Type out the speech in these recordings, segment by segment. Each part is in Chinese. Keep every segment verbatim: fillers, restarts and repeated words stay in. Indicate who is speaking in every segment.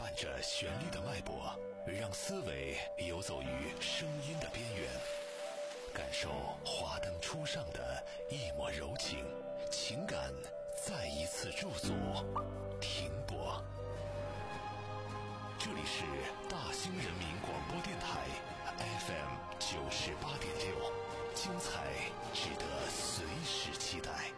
Speaker 1: 按着旋律的脉搏，让思维游走于声音的边缘，感受华灯初上的一抹柔情，情感再一次驻足停泊。这里是大兴人民广播电台 F M 九十八点六，精彩值得随时期待。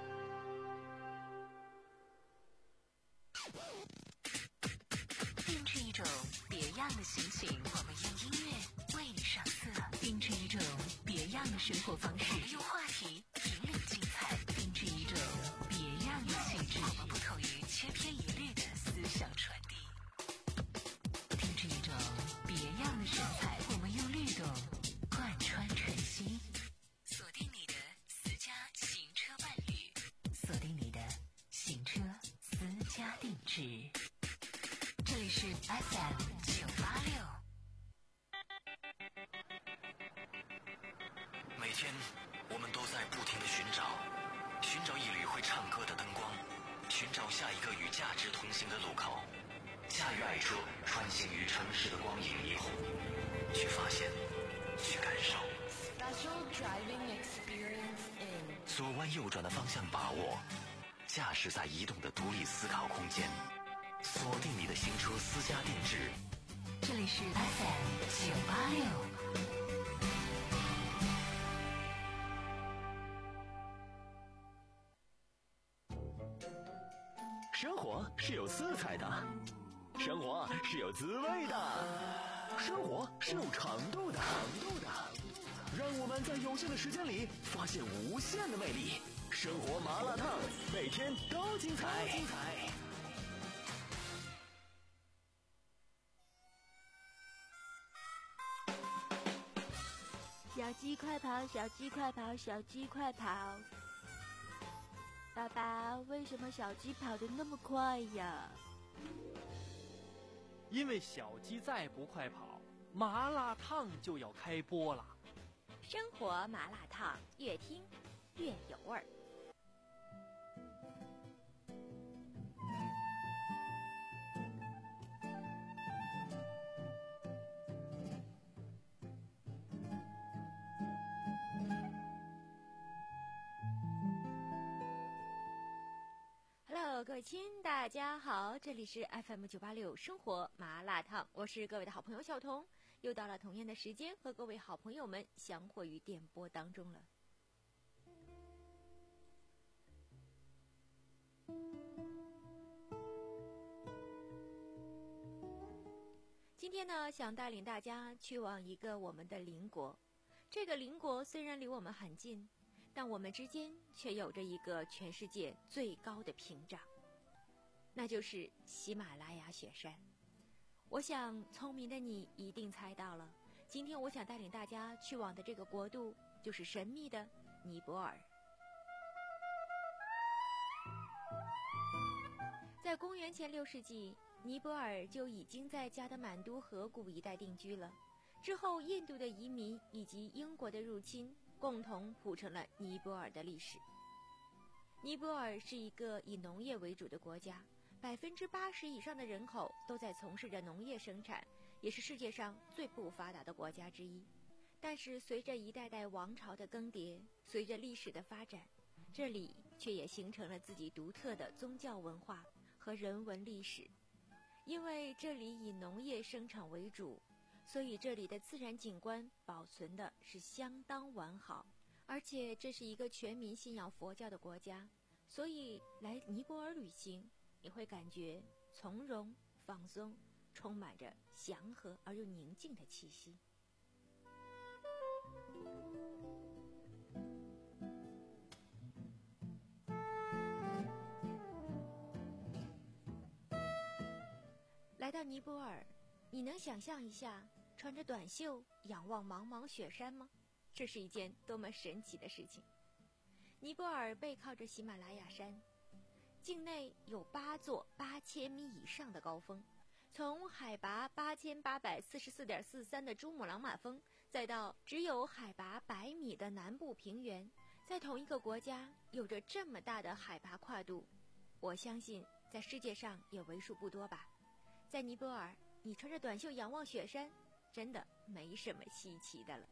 Speaker 2: 定制一种别样的心情，我们用音乐为你上色；定制一种别样的生活方式，我们用话题引领精彩；定制一种别样的气质，我们不同于千篇一律的思想传递；定制一种别样的神采，我们用律动贯穿晨曦。锁定你的私家行车伴侣，锁定你的行车私家定制。这里是 F M 九八六。
Speaker 3: 每天我们都在不停地寻找，寻找一缕会唱歌的灯光，寻找下一个与价值同行的路口。驾驭爱车，穿行于城市的光影霓虹，去发现，去感受。
Speaker 4: Special driving experience in
Speaker 3: 左弯右转的方向把握，驾驶在移动的独立思考空间。锁定你的行车私家定制，
Speaker 2: 这里是 F M 九八六。
Speaker 5: 生活是有色彩的，生活是有滋味的，生活是有长度的。长度的，让我们在有限的时间里发现无限的魅力。生活麻辣烫，每天都精彩。精彩。
Speaker 6: 小鸡快跑，小鸡快跑，小鸡快跑！爸爸，为什么小鸡跑得那么快呀？
Speaker 7: 因为小鸡再不快跑，麻辣烫就要开播了。
Speaker 6: 生活麻辣烫，越听越有味儿。各位亲，大家好，这里是 F M 九八六生活麻辣烫，我是各位的好朋友小彤，又到了同样的时间和各位好朋友们相会于电波当中了。今天呢，想带领大家去往一个我们的邻国，这个邻国虽然离我们很近，但我们之间却有着一个全世界最高的屏障，那就是喜马拉雅雪山。我想聪明的你一定猜到了，今天我想带领大家去往的这个国度就是神秘的尼泊尔。在公元前六世纪，尼泊尔就已经在加德满都河谷一带定居了，之后印度的移民以及英国的入侵共同谱成了尼泊尔的历史。尼泊尔是一个以农业为主的国家，百分之八十以上的人口都在从事着农业生产，也是世界上最不发达的国家之一。但是随着一代代王朝的更迭，随着历史的发展，这里却也形成了自己独特的宗教文化和人文历史。因为这里以农业生产为主，所以这里的自然景观保存的是相当完好，而且这是一个全民信仰佛教的国家，所以来尼泊尔旅行你会感觉从容放松，充满着祥和而又宁静的气息。来到尼泊尔，你能想象一下穿着短袖仰望茫茫雪山吗？这是一件多么神奇的事情。尼泊尔背靠着喜马拉雅山，境内有八座八千米以上的高峰，从海拔八千八百四十四点四三的珠穆朗玛峰，再到只有海拔百米的南部平原，在同一个国家有着这么大的海拔跨度，我相信在世界上也为数不多吧。 在尼泊尔，你穿着短袖仰望雪山，真的没什么稀奇的了。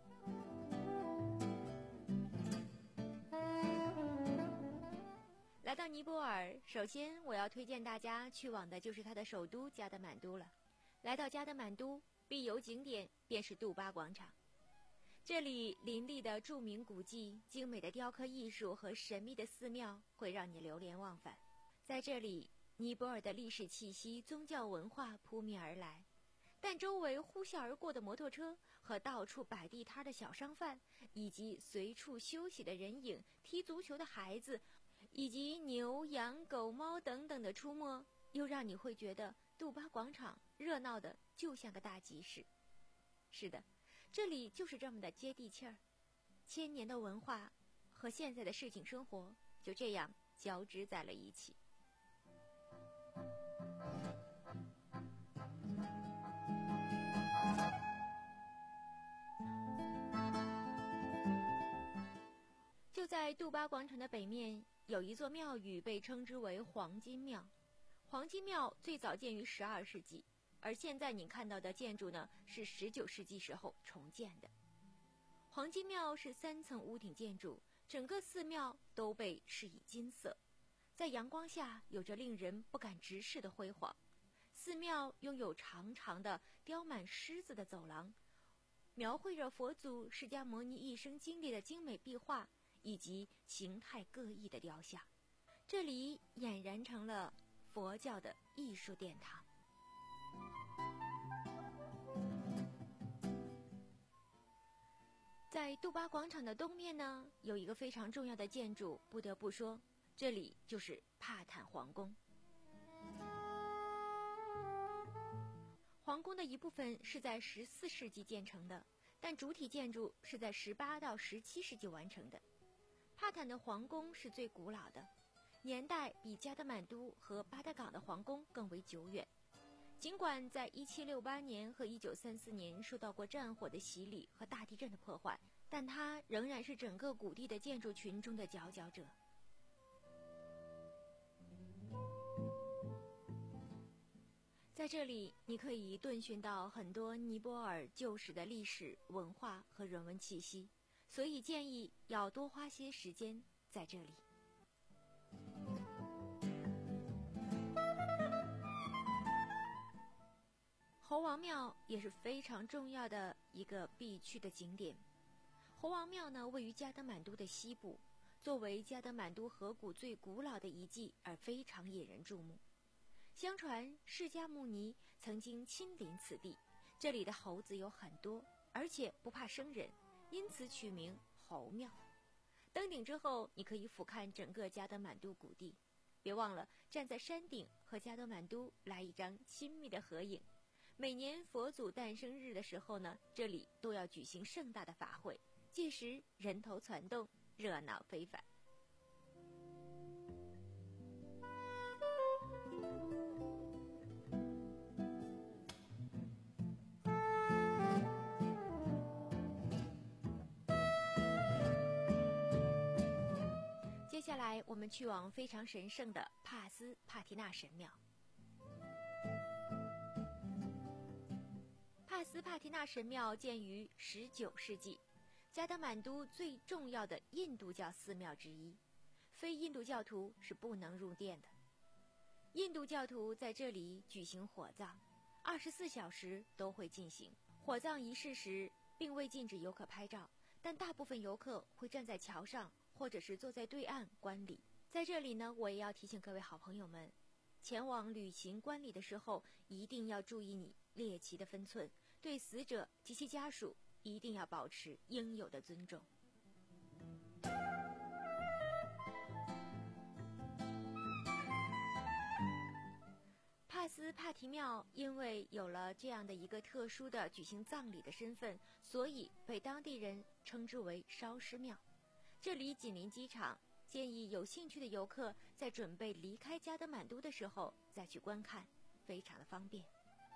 Speaker 6: 来到尼泊尔，首先我要推荐大家去往的就是它的首都加德满都了。来到加德满都，必游景点便是杜巴广场。这里林立的著名古迹、精美的雕刻艺术和神秘的寺庙会让你流连忘返。在这里，尼泊尔的历史气息、宗教文化扑面而来，但周围呼啸而过的摩托车和到处摆地摊的小商贩，以及随处休息的人影、踢足球的孩子，以及牛、羊、狗、猫等等的出没，又让你会觉得杜巴广场热闹的就像个大集市。是的，这里就是这么的接地气儿，千年的文化和现在的市井生活就这样交织在了一起。就在杜巴广场的北面，有一座庙宇被称之为黄金庙。黄金庙最早建于十二世纪，而现在你看到的建筑呢，是十九世纪时候重建的。黄金庙是三层屋顶建筑，整个寺庙都被饰以金色，在阳光下有着令人不敢直视的辉煌。寺庙拥有长长的雕满狮子的走廊，描绘着佛祖释迦牟尼一生经历的精美壁画以及形态各异的雕像，这里俨然成了佛教的艺术殿堂。在杜巴广场的东面呢，有一个非常重要的建筑，不得不说，这里就是帕坦皇宫。皇宫的一部分是在十四世纪建成的，但主体建筑是在十八到十七世纪完成的。帕坦的皇宫是最古老的，年代比加德满都和巴德港的皇宫更为久远。尽管在一七六八年和一九三四年受到过战火的洗礼和大地震的破坏，但它仍然是整个古地的建筑群中的佼佼者。在这里，你可以顿寻到很多尼泊尔旧时的历史、文化和人文气息，所以建议要多花些时间在这里。猴王庙也是非常重要的一个必去的景点。猴王庙呢，位于加德满都的西部，作为加德满都河谷最古老的遗迹而非常引人注目。相传释迦牟尼曾经亲临此地，这里的猴子有很多，而且不怕生人，因此取名猴庙。登顶之后，你可以俯瞰整个加德满都谷地，别忘了站在山顶和加德满都来一张亲密的合影。每年佛祖诞生日的时候呢，这里都要举行盛大的法会，届时人头攒动，热闹非凡。接下来我们去往非常神圣的帕斯帕提纳神庙。帕斯帕提纳神庙建于十九世纪，加德满都最重要的印度教寺庙之一，非印度教徒是不能入殿的。印度教徒在这里举行火葬，二十四小时都会进行。火葬仪式时，并未禁止游客拍照，但大部分游客会站在桥上，或者是坐在对岸观礼。在这里呢，我也要提醒各位好朋友们，前往旅行观礼的时候，一定要注意你猎奇的分寸，对死者及其家属一定要保持应有的尊重。帕斯帕提庙因为有了这样的一个特殊的举行葬礼的身份，所以被当地人称之为烧尸庙。这里紧邻机场，建议有兴趣的游客在准备离开加德满都的时候再去观看，非常的方便。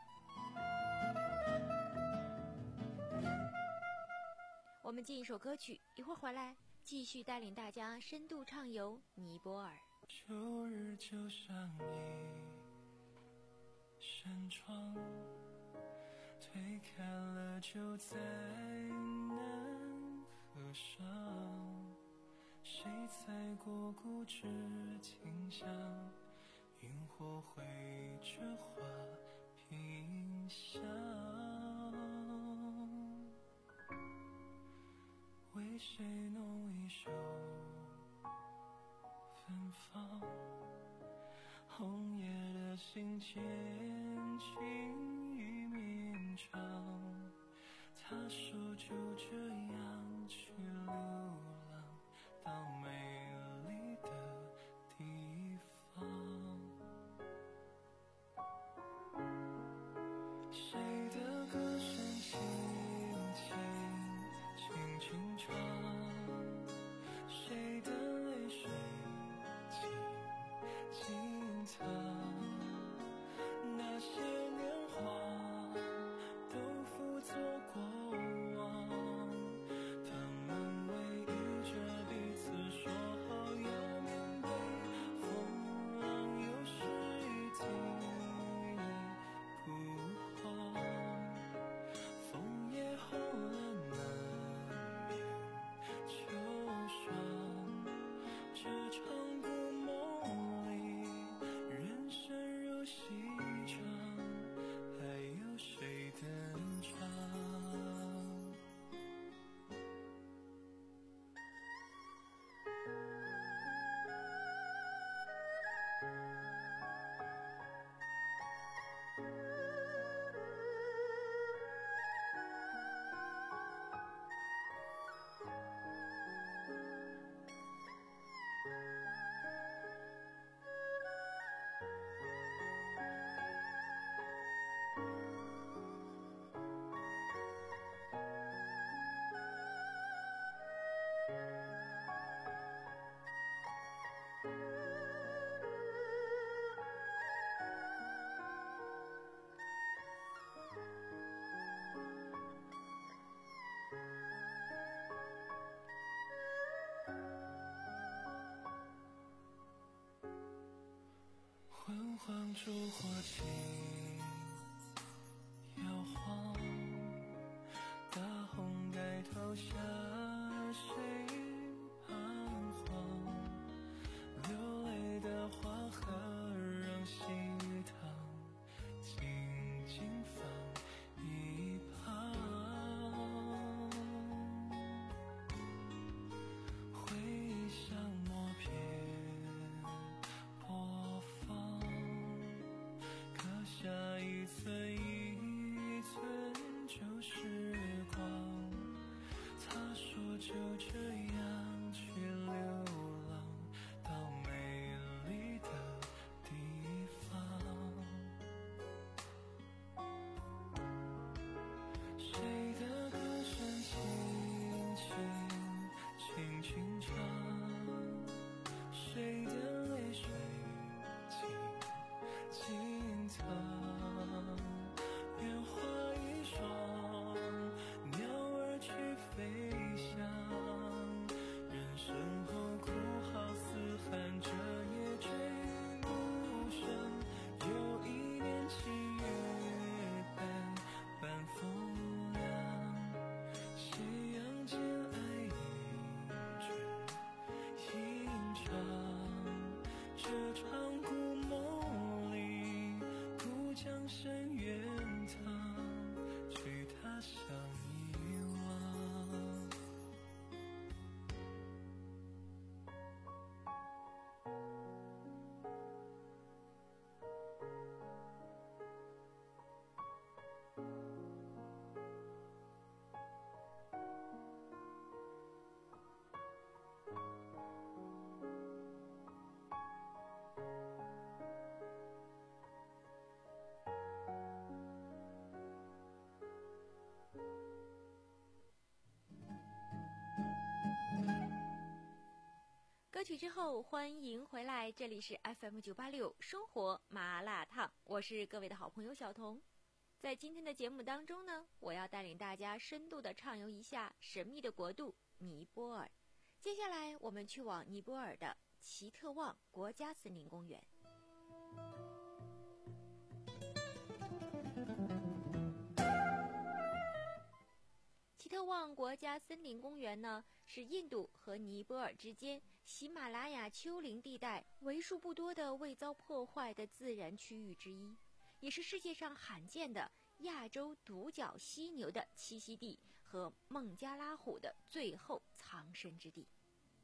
Speaker 6: 我们进一首歌曲，一会儿回来继续带领大家深度畅游尼泊尔。
Speaker 8: 秋日就像你扇窗，推开了就再难合上，谁踩过固执清香，萤火绘着花屏香，为谁弄一首芬芳，红叶的信笺轻语绵长，他说就这样去流浪到美丽的地方，谁的歌声轻轻轻轻唱，谁的泪水静静藏，那些年华都付作过往，他们偎依着彼此说好要面对风浪，有谁听不慌，枫叶红了难免秋霜，这场故梦里人生如戏场，还有谁登场？昏黄烛火轻摇晃，大红盖头下谁彷徨，流泪的花和让心烫，静静放一旁，回忆像默片播放，刻下一寸一寸旧时光，他说就这样去流浪到美丽的地方，谁的歌声轻轻轻轻唱，谁的泪水静静藏，愿花一双，鸟儿去飞翔，人生后哭号嘶喊着也追不上，有一年七月半半风凉，斜阳间爱映着吟唱，这场故梦里故将深远藏，去他乡遗忘。
Speaker 6: 歌曲之后，欢迎回来，这里是 F M 九八六生活麻辣烫，我是各位的好朋友小彤。在今天的节目当中呢，我要带领大家深度的畅游一下神秘的国度尼泊尔。接下来我们去往尼泊尔的奇特旺国家森林公园。 奇特旺国家森林公园呢，是印度和尼泊尔之间喜马拉雅丘陵地带为数不多的未遭破坏的自然区域之一，也是世界上罕见的亚洲独角犀牛的栖息地和孟加拉虎的最后藏身之地。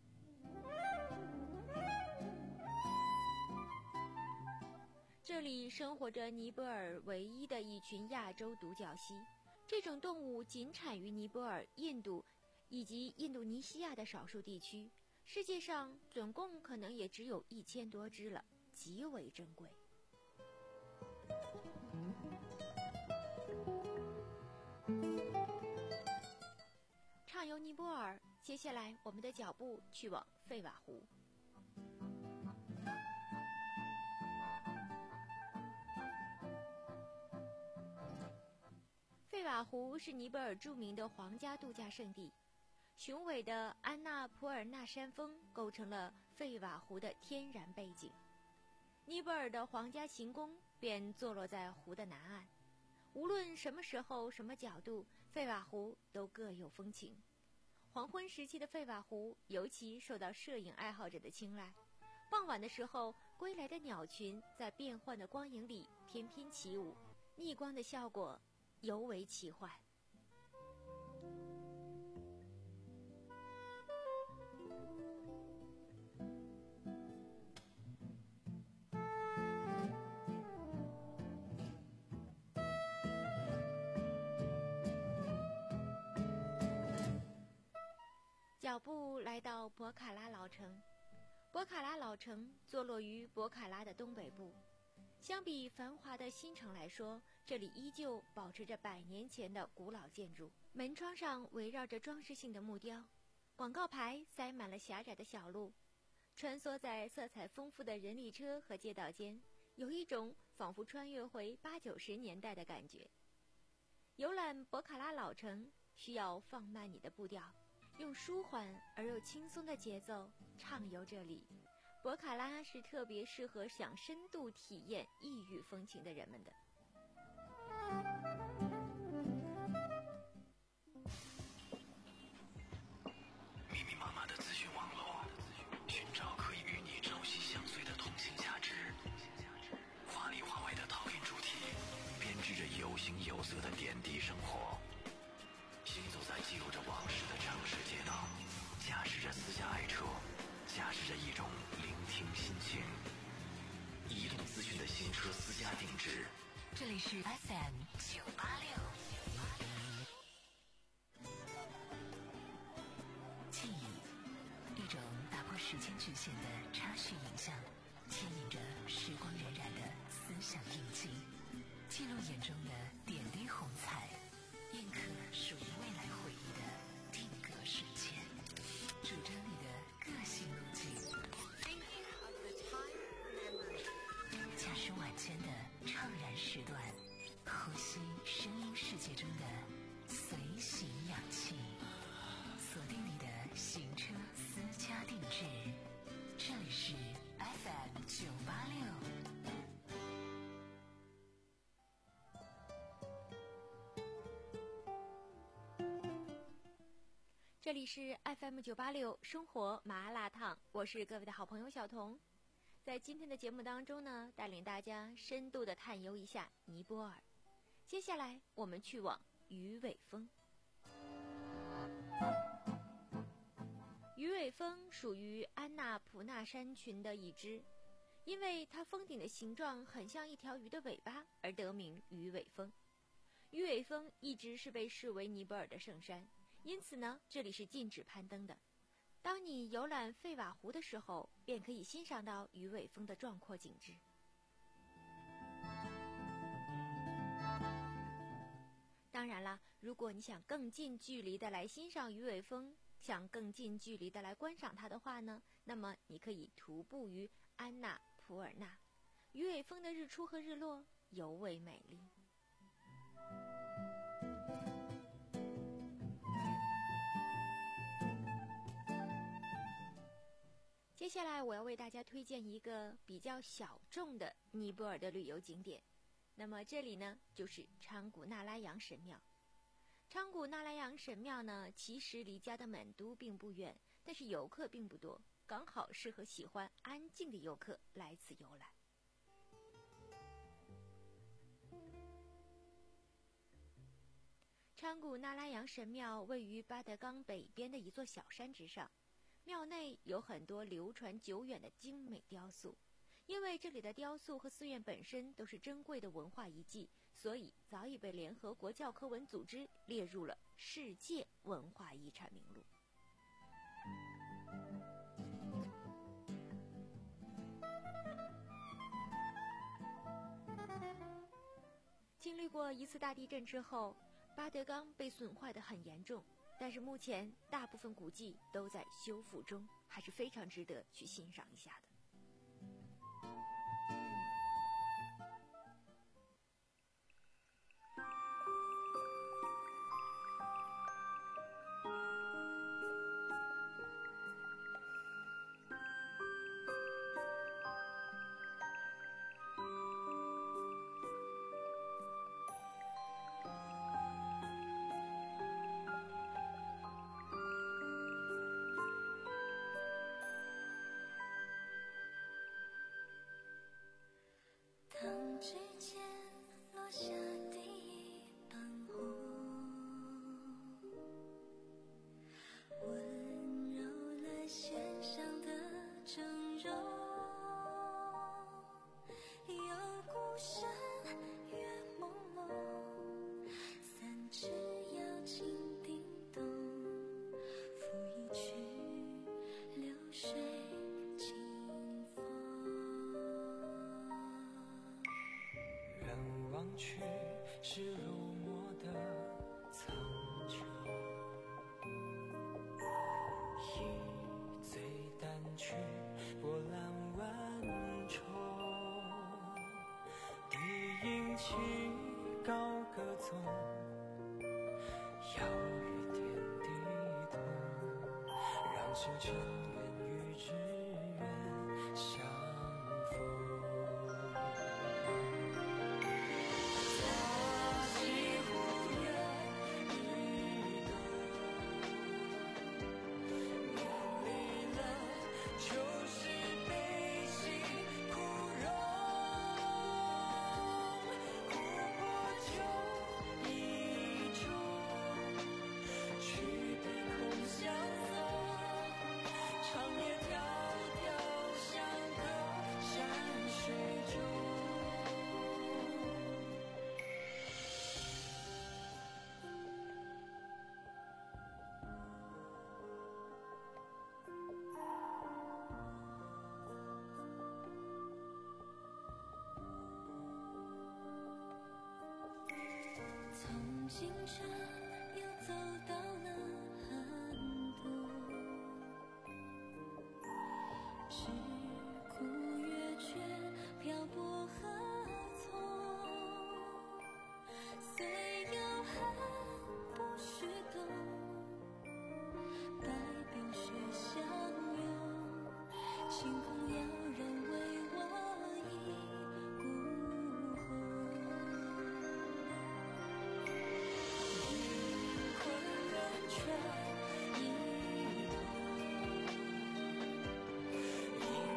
Speaker 6: 这里生活着尼泊尔唯一的一群亚洲独角犀，这种动物仅产于尼泊尔、印度以及印度尼西亚的少数地区，世界上总共可能也只有一千多只了，极为珍贵。畅游尼泊尔，接下来我们的脚步去往费瓦湖。费瓦湖是尼泊尔著名的皇家度假胜地，雄伟的安纳普尔纳山峰构成了费瓦湖的天然背景。尼泊尔的皇家行宫便坐落在湖的南岸，无论什么时候、什么角度，费瓦湖都各有风情。黄昏时期的费瓦湖尤其受到摄影爱好者的青睐。傍晚的时候，归来的鸟群在变幻的光影里翩翩起舞，逆光的效果尤为奇幻。脚步来到博卡拉老城。博卡拉老城坐落于博卡拉的东北部，相比繁华的新城来说，这里依旧保持着百年前的古老建筑，门窗上围绕着装饰性的木雕，广告牌塞满了狭窄的小路，穿梭在色彩丰富的人力车和街道间，有一种仿佛穿越回八九十年代的感觉。游览博卡拉老城需要放慢你的步调，用舒缓而又轻松的节奏畅游这里。博卡拉是特别适合想深度体验异域风情的人们的。
Speaker 3: 密密麻麻的资讯网络，寻找可以与你朝夕相随的通信价值。华里华外的陶冶主题，编织着有形有色的点滴生活。行走在记录着往事的城市街道，驾驶着私家爱车，驾驶着一种聆听心情。移动资讯的新车私家定制，
Speaker 2: 这里是 F M 九八六。记忆，一种打破时间局限的插叙影像，牵引着时光荏苒的思想印记，记录眼中的点滴红彩，印刻属于未来回忆的定格瞬间，主张你的个性路径。驾驶晚间的怅然时段，呼吸声音世界中的随行氧气，锁定你的行车私家定制，这里是 F M 九八六。
Speaker 6: 这里是 F M 九八六生活麻辣烫，我是各位的好朋友小彤。在今天的节目当中呢，带领大家深度的探游一下尼泊尔。接下来我们去往鱼尾峰。鱼尾峰属于安纳普纳山群的一支，因为它峰顶的形状很像一条鱼的尾巴而得名鱼尾峰。鱼尾峰一直是被视为尼泊尔的圣山，因此呢，这里是禁止攀登的。当你游览费瓦湖的时候，便可以欣赏到鱼尾峰的壮阔景致。当然啦，如果你想更近距离的来欣赏鱼尾峰，想更近距离的来观赏它的话呢，那么你可以徒步于安纳普尔纳。鱼尾峰的日出和日落尤为美丽。接下来我要为大家推荐一个比较小众的尼泊尔的旅游景点，那么这里呢就是昌古纳拉扬神庙。 昌谷纳兰阳神庙呢，其实离加德满都并不远，但是游客并不多，刚好适合喜欢安静的游客来此游览。昌谷纳兰阳神庙位于巴德冈北边的一座小山之上，庙内有很多流传久远的精美雕塑。因为这里的雕塑和寺院本身都是珍贵的文化遗迹，所以早已被联合国教科文组织列入了世界文化遗产名录。经历过一次大地震之后，巴德冈被损坏得很严重，但是目前大部分古迹都在修复中，还是非常值得去欣赏一下的。
Speaker 9: 指尖落下第一瓣红，温柔了线上的整容，有孤身月朦胧，三只摇琴叮咚，抚一曲流水
Speaker 8: 望去是入墨的苍穹，一醉丹曲波澜万重，低吟起高歌颂，要与天地同，让星辰缘与之缘相逢。
Speaker 9: 从清晨又走到了寒冬，只顾月缺漂泊何从，虽有恨不许动，白冰雪相拥，晴空要人为我一孤鸿。一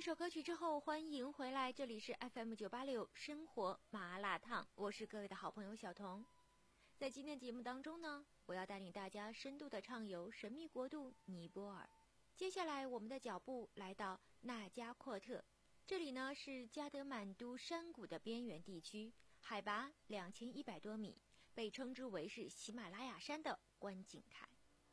Speaker 6: 首歌曲之后，欢迎回来，这里是 F M 九八六生活麻辣烫，我是各位的好朋友小童。在今天节目当中呢，我要带领大家深度的畅游神秘国度尼泊尔。接下来我们的脚步来到纳加阔特，这里呢是加德满都山谷的边缘地区，海拔两千一百多米，被称之为是喜马拉雅山的观景台。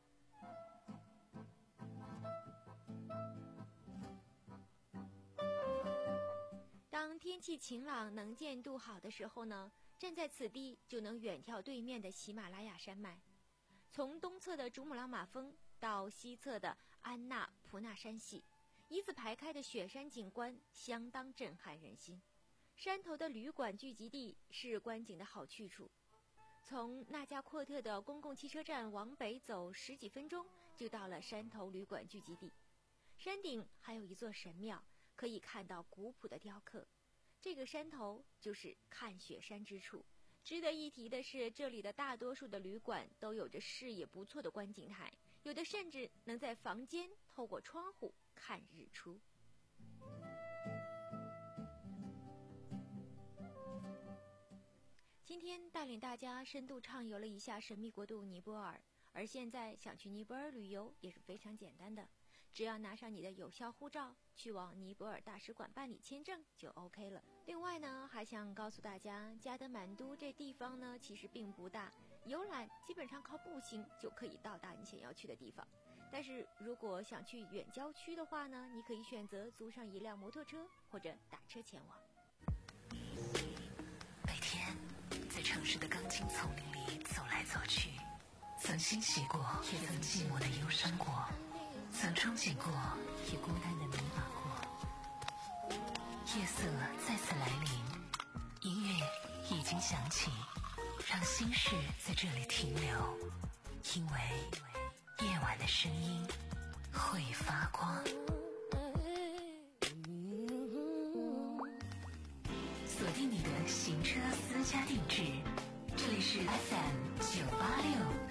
Speaker 6: 当天气晴朗、能见度好的时候呢，站在此地就能远眺对面的喜马拉雅山脉。从东侧的珠穆朗玛峰到西侧的安纳普纳山系，一字排开的雪山景观相当震撼人心。山头的旅馆聚集地是观景的好去处。从纳加阔特的公共汽车站往北走十几分钟，就到了山头旅馆聚集地。山顶还有一座神庙，可以看到古朴的雕刻。这个山头就是看雪山之处。值得一提的是，这里的大多数的旅馆都有着视野不错的观景台，有的甚至能在房间透过窗户看日出。今天带领大家深度畅游了一下神秘国度尼泊尔，而现在想去尼泊尔旅游也是非常简单的，只要拿上你的有效护照，去往尼泊尔大使馆办理签证就 OK 了。另外呢，还想告诉大家，加德满都这地方呢其实并不大，游览基本上靠步行就可以到达你想要去的地方。但是如果想去远郊区的话呢，你可以选择租上一辆摩托车或者打车前往。
Speaker 2: 每天在城市的钢筋丛林里走来走去，曾欣喜过，也曾寂寞的忧伤过，曾憧憬过，也孤单的迷茫过。夜色再次来临，音乐已经响起，让心事在这里停留，因为夜晚的声音会发光。锁定你的行车私家定制，这里是 F M 九八六。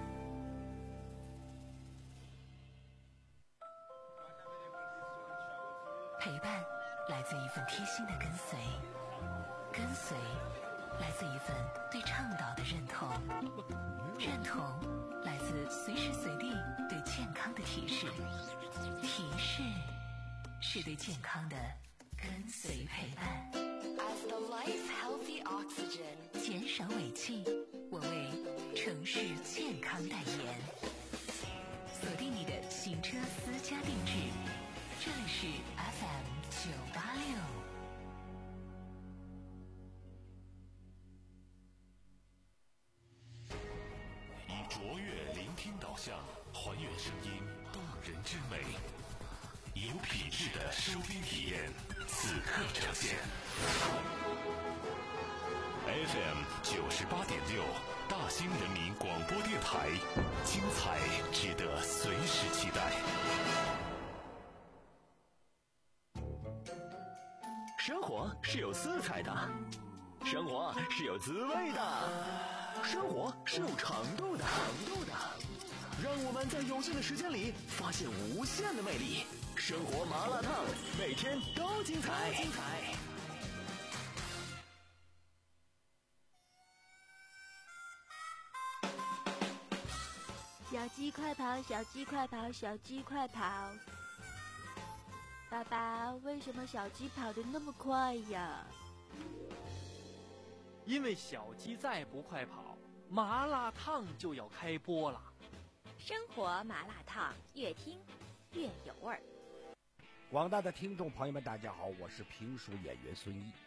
Speaker 2: 陪伴来自一份贴心的跟随，跟随来自一份对倡导的认同，认同来自随时随地对健康的提示，提示是对健康的跟随陪伴。
Speaker 4: As the life healthy oxygen，
Speaker 2: 减少尾气，我为城市健康代言。锁定你的行车私家定制，这里是 F M 九八六。
Speaker 1: 以卓越聆听导向，还原声音动人之美，有品质的收听体验，此刻呈现。F M 九十八点六，大兴人民广播电台，精彩值得随时期待。
Speaker 5: 生活是有色彩的，生活是有滋味的，生活是有长度的，长度的。让我们在有限的时间里发现无限的魅力。生活麻辣烫，每天都精彩。精彩。
Speaker 6: 小鸡快跑，小鸡快跑，小鸡快跑！爸爸，为什么小鸡跑得那么快呀？
Speaker 7: 因为小鸡再不快跑，麻辣烫就要开播了。
Speaker 6: 生活麻辣烫，越听越有味儿。
Speaker 10: 广大的听众朋友们，大家好，我是评书演员孙一。